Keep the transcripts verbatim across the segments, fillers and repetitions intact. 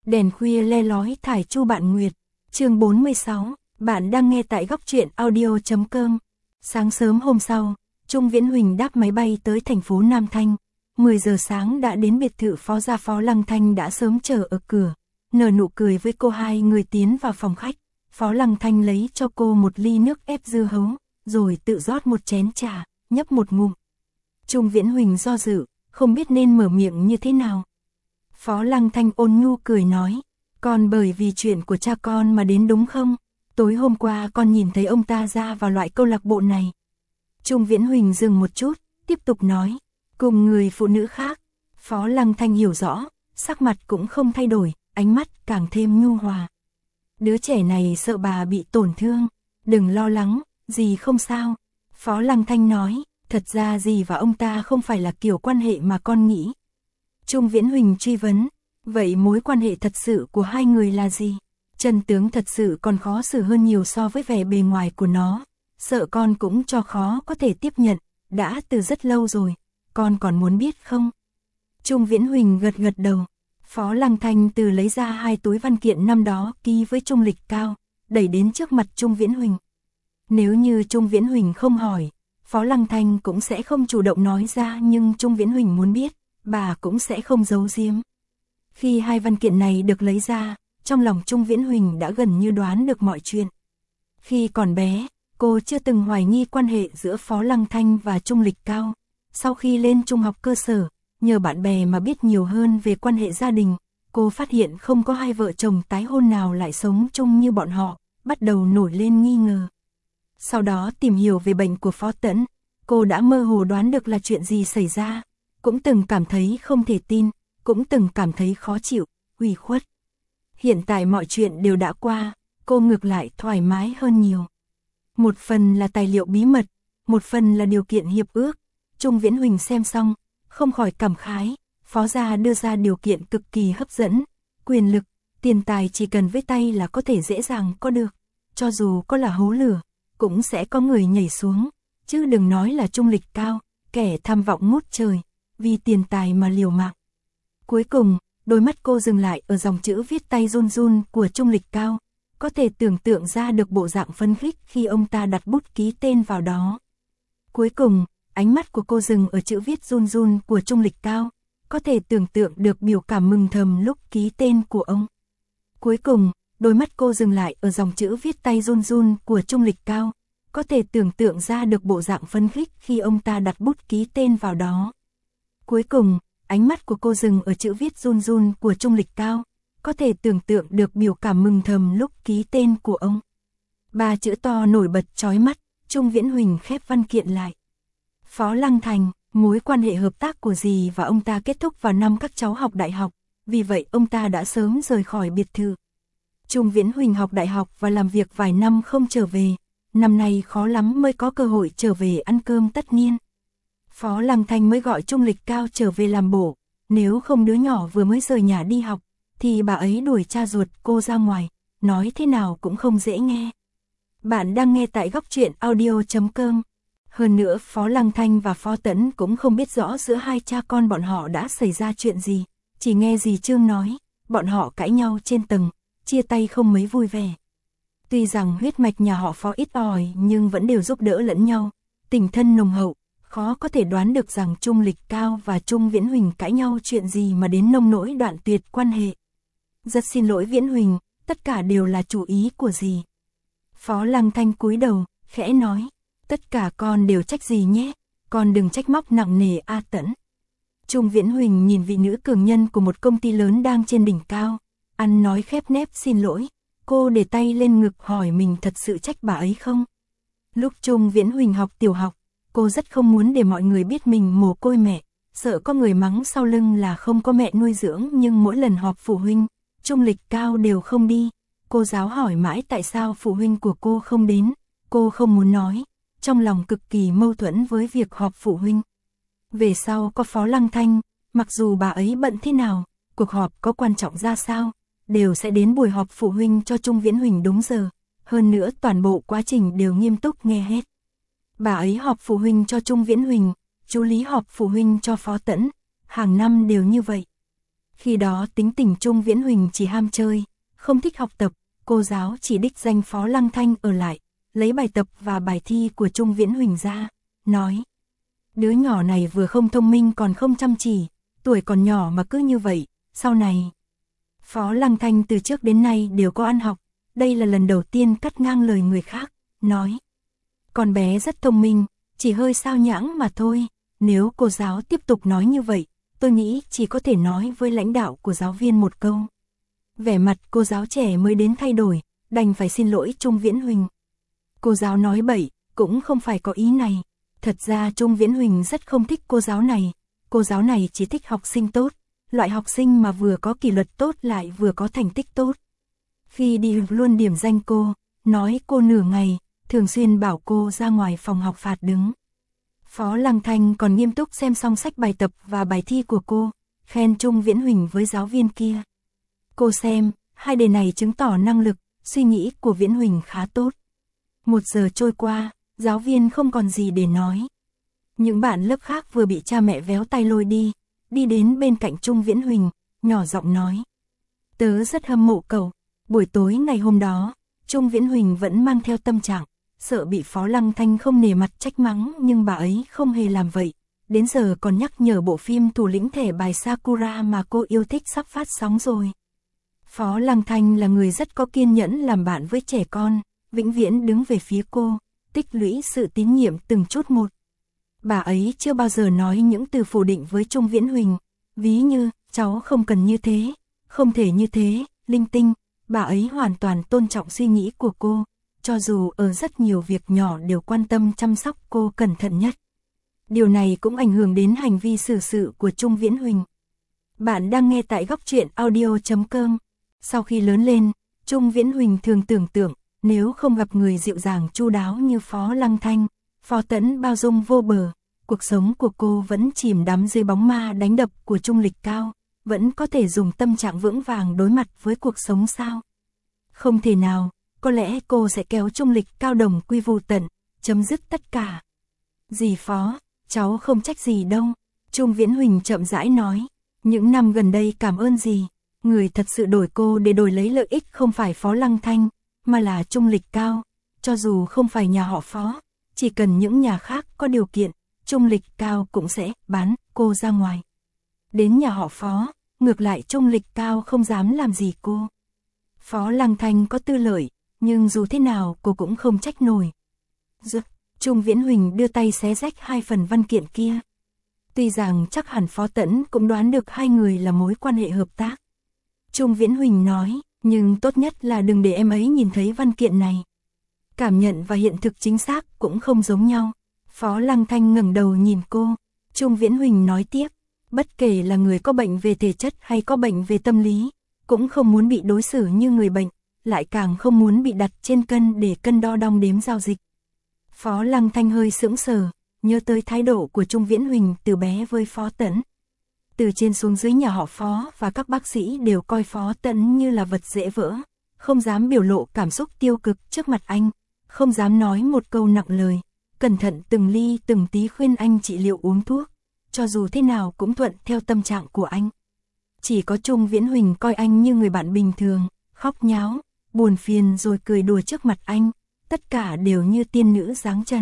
Đèn khuya le lói thải chu bạn nguyệt. Chương bốn mươi sáu, bạn đang nghe tại góc truyện audio chấm com. Sáng sớm hôm sau, Trung Viễn Huỳnh đáp máy bay tới thành phố Nam Thanh. mười giờ sáng đã đến biệt thự Phó gia. Phó Lăng Thanh đã sớm chờ ở cửa, nở nụ cười với cô. Hai người tiến vào phòng khách. Phó Lăng Thanh lấy cho cô một ly nước ép dưa hấu, rồi tự rót một chén trà, nhấp một ngụm. Trung Viễn Huỳnh do dự, không biết nên mở miệng như thế nào. Phó Lăng Thanh ôn nhu cười nói, con bởi vì chuyện của cha con mà đến đúng không? Tối hôm qua con nhìn thấy ông ta ra vào loại câu lạc bộ này. Trung Viễn Huỳnh dừng một chút, tiếp tục nói, cùng người phụ nữ khác. Phó Lăng Thanh hiểu rõ, sắc mặt cũng không thay đổi, ánh mắt càng thêm nhu hòa. Đứa trẻ này sợ bà bị tổn thương, đừng lo lắng, dì không sao. Phó Lăng Thanh nói, thật ra dì và ông ta không phải là kiểu quan hệ mà con nghĩ. Trung Viễn Huỳnh truy vấn, vậy mối quan hệ thật sự của hai người là gì? Chân tướng thật sự còn khó xử hơn nhiều so với vẻ bề ngoài của nó. Sợ con cũng cho khó có thể tiếp nhận, đã từ rất lâu rồi, con còn muốn biết không? Trung Viễn Huỳnh gật gật đầu. Phó Lăng Thanh từ lấy ra hai túi văn kiện năm đó ký với Trung Lịch Cao, đẩy đến trước mặt Trung Viễn Huỳnh. Nếu như Trung Viễn Huỳnh không hỏi, Phó Lăng Thanh cũng sẽ không chủ động nói ra, nhưng Trung Viễn Huỳnh muốn biết, bà cũng sẽ không giấu giếm. Khi hai văn kiện này được lấy ra, trong lòng Trung Viễn Huỳnh đã gần như đoán được mọi chuyện. Khi còn bé, cô chưa từng hoài nghi quan hệ giữa Phó Lăng Thanh và Trung Lịch Cao. Sau khi lên trung học cơ sở, nhờ bạn bè mà biết nhiều hơn về quan hệ gia đình, cô phát hiện không có hai vợ chồng tái hôn nào lại sống chung như bọn họ, bắt đầu nổi lên nghi ngờ. Sau đó tìm hiểu về bệnh của Phó Tẫn, cô đã mơ hồ đoán được là chuyện gì xảy ra, cũng từng cảm thấy không thể tin, cũng từng cảm thấy khó chịu, ủy khuất. Hiện tại mọi chuyện đều đã qua, cô ngược lại thoải mái hơn nhiều. Một phần là tài liệu bí mật, một phần là điều kiện hiệp ước. Trung Viễn Huỳnh xem xong, không khỏi cảm khái, Phó gia đưa ra điều kiện cực kỳ hấp dẫn, quyền lực, tiền tài chỉ cần với tay là có thể dễ dàng có được, cho dù có là hố lửa, cũng sẽ có người nhảy xuống, chứ đừng nói là Trung Lịch Cao, kẻ tham vọng ngút trời, vì tiền tài mà liều mạng. Cuối cùng, đôi mắt cô dừng lại ở dòng chữ viết tay run run của Trung Lịch Cao, có thể tưởng tượng ra được bộ dạng phấn khích khi ông ta đặt bút ký tên vào đó. Cuối cùng, ánh mắt của cô dừng ở chữ viết run run của Trung Lịch Cao, có thể tưởng tượng được biểu cảm mừng thầm lúc ký tên của ông. Cuối cùng, đôi mắt cô dừng lại ở dòng chữ viết tay run run của Trung Lịch Cao, có thể tưởng tượng ra được bộ dạng phấn khích khi ông ta đặt bút ký tên vào đó. Cuối cùng, ánh mắt của cô dừng ở chữ viết run run của Trung Lịch Cao, có thể tưởng tượng được biểu cảm mừng thầm lúc ký tên của ông. Ba chữ to nổi bật chói mắt, Trung Viễn Huỳnh khép văn kiện lại. Phó Lăng Thành, mối quan hệ hợp tác của dì và ông ta kết thúc vào năm các cháu học đại học, vì vậy ông ta đã sớm rời khỏi biệt thự. Trung Viễn Huỳnh học đại học và làm việc vài năm không trở về, năm nay khó lắm mới có cơ hội trở về ăn cơm tất niên. Phó Lăng Thanh mới gọi Trung Lịch Cao trở về làm bổ, nếu không đứa nhỏ vừa mới rời nhà đi học, thì bà ấy đuổi cha ruột cô ra ngoài, nói thế nào cũng không dễ nghe. Bạn đang nghe tại góc truyện audio chấm com. Hơn nữa Phó Lăng Thanh và Phó Tẫn cũng không biết rõ giữa hai cha con bọn họ đã xảy ra chuyện gì, chỉ nghe dì Trương nói, bọn họ cãi nhau trên tầng, chia tay không mấy vui vẻ. Tuy rằng huyết mạch nhà họ Phó ít ỏi nhưng vẫn đều giúp đỡ lẫn nhau, tình thân nồng hậu, khó có thể đoán được rằng Trung Lịch Cao và Trung Viễn Huỳnh cãi nhau chuyện gì mà đến nông nỗi đoạn tuyệt quan hệ. Rất xin lỗi Viễn Huỳnh, tất cả đều là chủ ý của dì. Phó Lăng Thanh cúi đầu, khẽ nói, tất cả con đều trách dì nhé, con đừng trách móc nặng nề A Tẫn. Trung Viễn Huỳnh nhìn vị nữ cường nhân của một công ty lớn đang trên đỉnh cao, ăn nói khép nép xin lỗi, cô để tay lên ngực hỏi mình thật sự trách bà ấy không? Lúc Trung Viễn Huỳnh học tiểu học, cô rất không muốn để mọi người biết mình mồ côi mẹ, sợ có người mắng sau lưng là không có mẹ nuôi dưỡng, nhưng mỗi lần họp phụ huynh, Trung Lịch Cao đều không đi. Cô giáo hỏi mãi tại sao phụ huynh của cô không đến, cô không muốn nói, trong lòng cực kỳ mâu thuẫn với việc họp phụ huynh. Về sau có Phó Lăng Thanh, mặc dù bà ấy bận thế nào, cuộc họp có quan trọng ra sao, đều sẽ đến buổi họp phụ huynh cho Trung Viễn Huỳnh đúng giờ, hơn nữa toàn bộ quá trình đều nghiêm túc nghe hết. Bà ấy họp phụ huynh cho Trung Viễn Huỳnh, chú Lý họp phụ huynh cho Phó Tẫn, hàng năm đều như vậy. Khi đó tính tình Trung Viễn Huỳnh chỉ ham chơi, không thích học tập, cô giáo chỉ đích danh Phó Lăng Thanh ở lại, lấy bài tập và bài thi của Trung Viễn Huỳnh ra, nói: đứa nhỏ này vừa không thông minh còn không chăm chỉ, tuổi còn nhỏ mà cứ như vậy, sau này. Phó Lăng Thanh từ trước đến nay đều có ăn học, đây là lần đầu tiên cắt ngang lời người khác, nói: con bé rất thông minh, chỉ hơi sao nhãng mà thôi, nếu cô giáo tiếp tục nói như vậy, tôi nghĩ chỉ có thể nói với lãnh đạo của giáo viên một câu. Vẻ mặt cô giáo trẻ mới đến thay đổi, đành phải xin lỗi Trung Viễn Huỳnh. Cô giáo nói bậy, cũng không phải có ý này. Thật ra Trung Viễn Huỳnh rất không thích cô giáo này. Cô giáo này chỉ thích học sinh tốt, loại học sinh mà vừa có kỷ luật tốt lại vừa có thành tích tốt. Khi đi luôn điểm danh cô, nói cô nửa ngày, thường xuyên bảo cô ra ngoài phòng học phạt đứng. Phó Lăng Thanh còn nghiêm túc xem xong sách bài tập và bài thi của cô, khen Trung Viễn Huỳnh với giáo viên kia. Cô xem, hai đề này chứng tỏ năng lực, suy nghĩ của Viễn Huỳnh khá tốt. Một giờ trôi qua, giáo viên không còn gì để nói. Những bạn lớp khác vừa bị cha mẹ véo tay lôi đi, đi đến bên cạnh Trung Viễn Huỳnh, nhỏ giọng nói: tớ rất hâm mộ cậu. Buổi tối ngày hôm đó, Trung Viễn Huỳnh vẫn mang theo tâm trạng, sợ bị Phó Lăng Thanh không nể mặt trách mắng, nhưng bà ấy không hề làm vậy. Đến giờ còn nhắc nhở bộ phim Thủ lĩnh thẻ bài Sakura mà cô yêu thích sắp phát sóng rồi. Phó Lăng Thanh là người rất có kiên nhẫn làm bạn với trẻ con, vĩnh viễn đứng về phía cô, tích lũy sự tín nhiệm từng chút một. Bà ấy chưa bao giờ nói những từ phủ định với Trung Viễn Huỳnh, ví như, cháu không cần như thế, không thể như thế, linh tinh. Bà ấy hoàn toàn tôn trọng suy nghĩ của cô, cho dù ở rất nhiều việc nhỏ đều quan tâm chăm sóc cô cẩn thận nhất. Điều này cũng ảnh hưởng đến hành vi xử sự của Trung Viễn Huỳnh. Bạn đang nghe tại góc truyện audio chấm com. Sau khi lớn lên, Trung Viễn Huỳnh thường tưởng tượng, nếu không gặp người dịu dàng chu đáo như Phó Lăng Thanh, Phó Tẫn bao dung vô bờ, cuộc sống của cô vẫn chìm đắm dưới bóng ma đánh đập của Trung Lịch Cao, vẫn có thể dùng tâm trạng vững vàng đối mặt với cuộc sống sao? Không thể nào, có lẽ cô sẽ kéo Trung Lịch Cao đồng quy vu tận, chấm dứt tất cả. Dì Phó, cháu không trách gì đâu, Trung Viễn Huỳnh chậm rãi nói, những năm gần đây cảm ơn dì, người thật sự đổi cô để đổi lấy lợi ích không phải Phó Lăng Thanh, mà là Trung Lịch Cao, cho dù không phải nhà họ Phó, chỉ cần những nhà khác có điều kiện, Trung Lịch Cao cũng sẽ bán cô ra ngoài. Đến nhà họ Phó, ngược lại Trung Lịch Cao không dám làm gì cô. Phó Lăng Thanh có tư lợi, nhưng dù thế nào cô cũng không trách nổi. Dứt, Trung Viễn Huỳnh đưa tay xé rách hai phần văn kiện kia. Tuy rằng chắc hẳn Phó Tẫn cũng đoán được hai người là mối quan hệ hợp tác. Trung Viễn Huỳnh nói, nhưng tốt nhất là đừng để em ấy nhìn thấy văn kiện này. Cảm nhận và hiện thực chính xác cũng không giống nhau. Phó Lăng Thanh ngẩng đầu nhìn cô. Trung Viễn Huỳnh nói tiếp, bất kể là người có bệnh về thể chất hay có bệnh về tâm lý, cũng không muốn bị đối xử như người bệnh, lại càng không muốn bị đặt trên cân để cân đo đong đếm giao dịch. Phó Lăng Thanh hơi sững sờ, nhớ tới thái độ của Trung Viễn Huỳnh từ bé với Phó Tẫn. Từ trên xuống dưới nhà họ Phó và các bác sĩ đều coi Phó Tẫn như là vật dễ vỡ, không dám biểu lộ cảm xúc tiêu cực trước mặt anh, không dám nói một câu nặng lời, cẩn thận từng ly từng tí khuyên anh trị liệu uống thuốc, cho dù thế nào cũng thuận theo tâm trạng của anh. Chỉ có Trung Viễn Huỳnh coi anh như người bạn bình thường, khóc nháo, buồn phiền rồi cười đùa trước mặt anh, tất cả đều như tiên nữ giáng trần.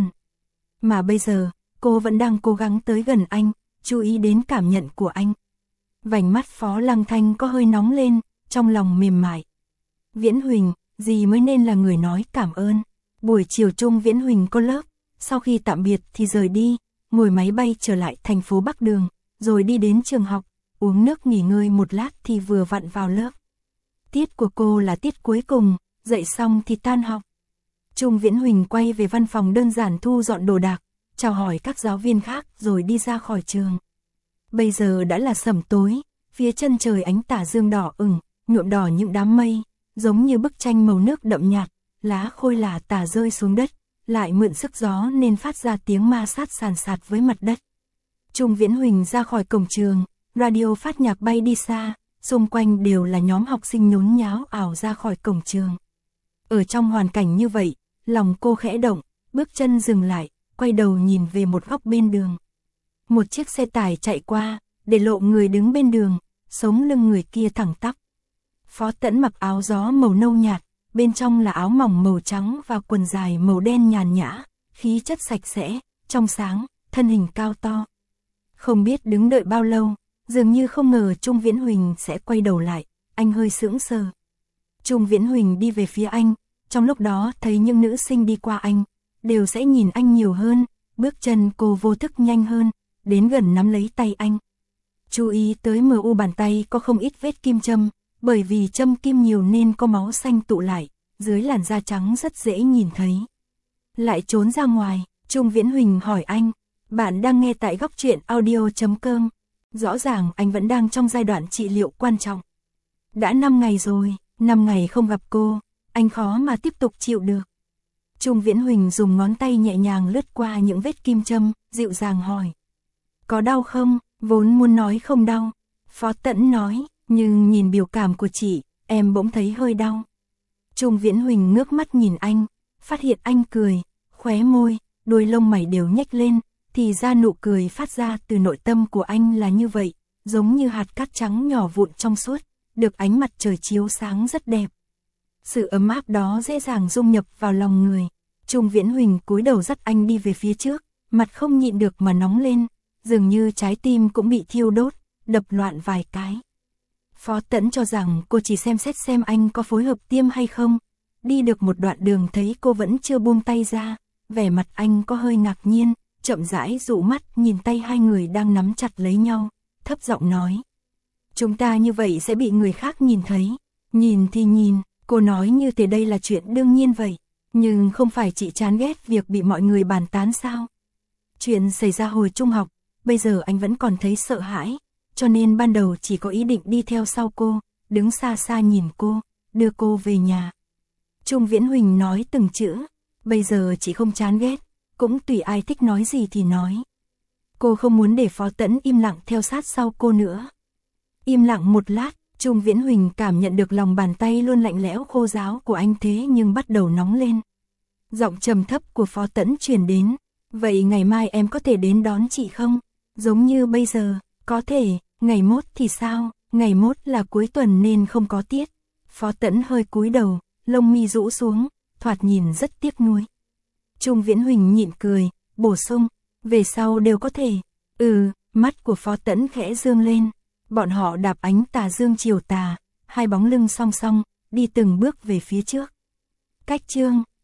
Mà bây giờ, cô vẫn đang cố gắng tới gần anh, chú ý đến cảm nhận của anh. Vành mắt Phó Lăng Thanh có hơi nóng lên, trong lòng mềm mại. Viễn Huỳnh, dì mới nên là người nói cảm ơn. Buổi chiều Trung Viễn Huỳnh có lớp, sau khi tạm biệt thì rời đi, ngồi máy bay trở lại thành phố Bắc Đường, rồi đi đến trường học, uống nước nghỉ ngơi một lát thì vừa vặn vào lớp. Tiết của cô là tiết cuối cùng, dậy xong thì tan học. Trung Viễn Huỳnh quay về văn phòng đơn giản thu dọn đồ đạc, chào hỏi các giáo viên khác rồi đi ra khỏi trường. Bây giờ đã là sẩm tối, phía chân trời ánh tà dương đỏ ửng, nhuộm đỏ những đám mây, giống như bức tranh màu nước đậm nhạt, lá khôi lả tả rơi xuống đất, lại mượn sức gió nên phát ra tiếng ma sát sàn sạt với mặt đất. Trung Viễn Huỳnh ra khỏi cổng trường, radio phát nhạc bay đi xa, xung quanh đều là nhóm học sinh nhốn nháo ảo ra khỏi cổng trường. Ở trong hoàn cảnh như vậy, lòng cô khẽ động, bước chân dừng lại, quay đầu nhìn về một góc bên đường. Một chiếc xe tải chạy qua, để lộ người đứng bên đường, sống lưng người kia thẳng tắp. Phó Tẫn mặc áo gió màu nâu nhạt, bên trong là áo mỏng màu trắng và quần dài màu đen nhàn nhã, khí chất sạch sẽ, trong sáng, thân hình cao to. Không biết đứng đợi bao lâu, dường như không ngờ Trung Viễn Huỳnh sẽ quay đầu lại, anh hơi sững sờ. Trung Viễn Huỳnh đi về phía anh, trong lúc đó thấy những nữ sinh đi qua anh, đều sẽ nhìn anh nhiều hơn, bước chân cô vô thức nhanh hơn, đến gần nắm lấy tay anh. Chú ý tới mờ u bàn tay có không ít vết kim châm, bởi vì châm kim nhiều nên có máu xanh tụ lại, dưới làn da trắng rất dễ nhìn thấy. Lại trốn ra ngoài, Trung Viễn Huỳnh hỏi anh, bạn đang nghe tại góc truyện audio chấm com. Rõ ràng anh vẫn đang trong giai đoạn trị liệu quan trọng. Đã năm ngày rồi, năm ngày không gặp cô, anh khó mà tiếp tục chịu được. Trung Viễn Huỳnh dùng ngón tay nhẹ nhàng lướt qua những vết kim châm, dịu dàng hỏi. Có đau không? Vốn muốn nói không đau. Phó Tẫn nói, nhưng nhìn biểu cảm của chị, em bỗng thấy hơi đau. Trung Viễn Huỳnh ngước mắt nhìn anh, phát hiện anh cười, khóe môi, đuôi lông mày đều nhếch lên, thì ra nụ cười phát ra từ nội tâm của anh là như vậy, giống như hạt cát trắng nhỏ vụn trong suốt, được ánh mặt trời chiếu sáng rất đẹp. Sự ấm áp đó dễ dàng dung nhập vào lòng người. Trung Viễn Huỳnh cúi đầu dắt anh đi về phía trước, mặt không nhịn được mà nóng lên, dường như trái tim cũng bị thiêu đốt, đập loạn vài cái. Phó Tẫn cho rằng cô chỉ xem xét xem anh có phối hợp tiêm hay không. Đi được một đoạn đường thấy cô vẫn chưa buông tay ra, vẻ mặt anh có hơi ngạc nhiên, chậm rãi dụ mắt nhìn tay hai người đang nắm chặt lấy nhau, thấp giọng nói. Chúng ta như vậy sẽ bị người khác nhìn thấy. Nhìn thì nhìn, cô nói như thế đây là chuyện đương nhiên vậy. Nhưng không phải chị chán ghét việc bị mọi người bàn tán sao? Chuyện xảy ra hồi trung học, bây giờ anh vẫn còn thấy sợ hãi, cho nên ban đầu chỉ có ý định đi theo sau cô, đứng xa xa nhìn cô, đưa cô về nhà. Trung Viễn Huỳnh nói từng chữ, bây giờ chị không chán ghét, cũng tùy ai thích nói gì thì nói. Cô không muốn để Phó Tẫn im lặng theo sát sau cô nữa. Im lặng một lát, Trung Viễn Huỳnh cảm nhận được lòng bàn tay luôn lạnh lẽo khô ráo của anh thế nhưng bắt đầu nóng lên. Giọng trầm thấp của Phó Tẫn truyền đến, vậy ngày mai em có thể đến đón chị không? Giống như bây giờ, có thể, ngày mốt thì sao? Ngày mốt là cuối tuần nên không có tiết. Phó Tẫn hơi cúi đầu, lông mi rũ xuống, thoạt nhìn rất tiếc nuối. Trung Viễn Huỳnh nhịn cười, bổ sung, về sau đều có thể. Ừ, mắt của Phó Tẫn khẽ dương lên. Bọn họ đạp ánh tà dương chiều tà, hai bóng lưng song song, đi từng bước về phía trước. Cách chương